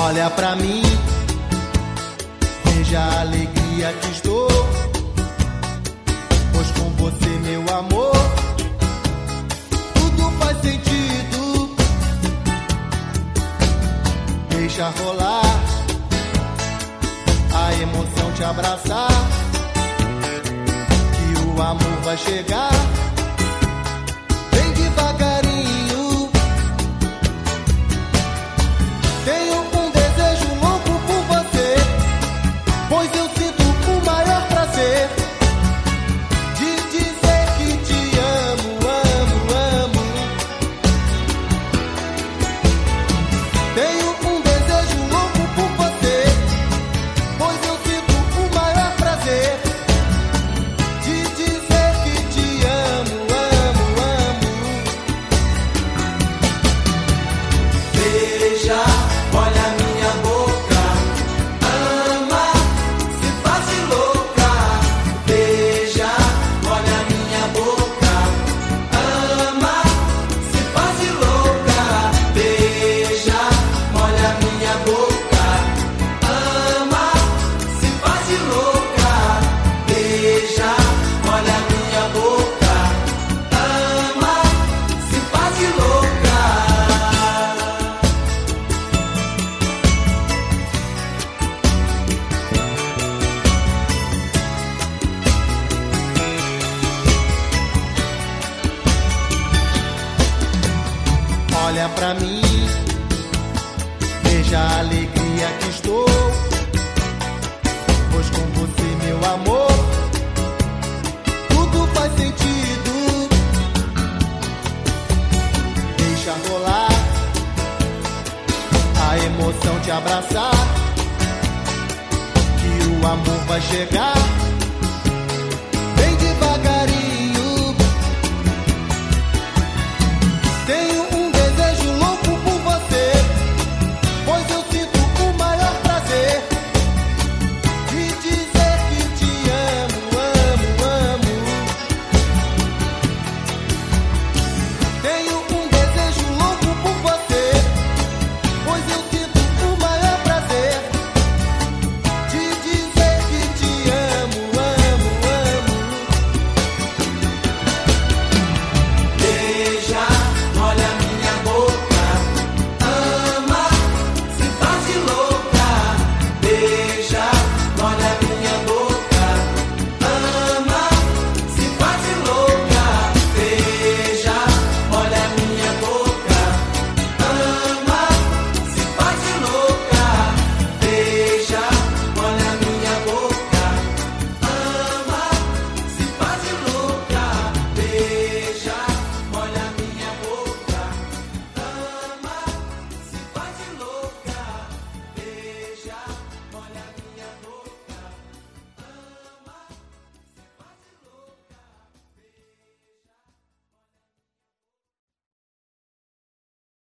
Olha pra mim, veja a alegria que estou, pois com você, meu amor, tudo faz sentido. Deixa rolar a emoção, te abraçar, que o amor vai chegar. Vem devagarinho, tenho um desejo louco por você, pois eu sinto o maior prazer de dizer que te amo, amo, amo. Tenho um desejo louco por você, pois eu sinto o maior prazer de dizer que te amo, amo, amo. Beija, olha minha boca, ama, se faz de louca. Beija, olha minha boca, ama, se faz de louca. Beija, olha minha boca, ama, se faz de louca. Beija, olha minha boca, ama, se faz de louca. Olha pra mim, veja a alegria que estou, pois com você, meu amor, tudo faz sentido. Deixa rolar a emoção, te abraçar, que o amor vai chegar.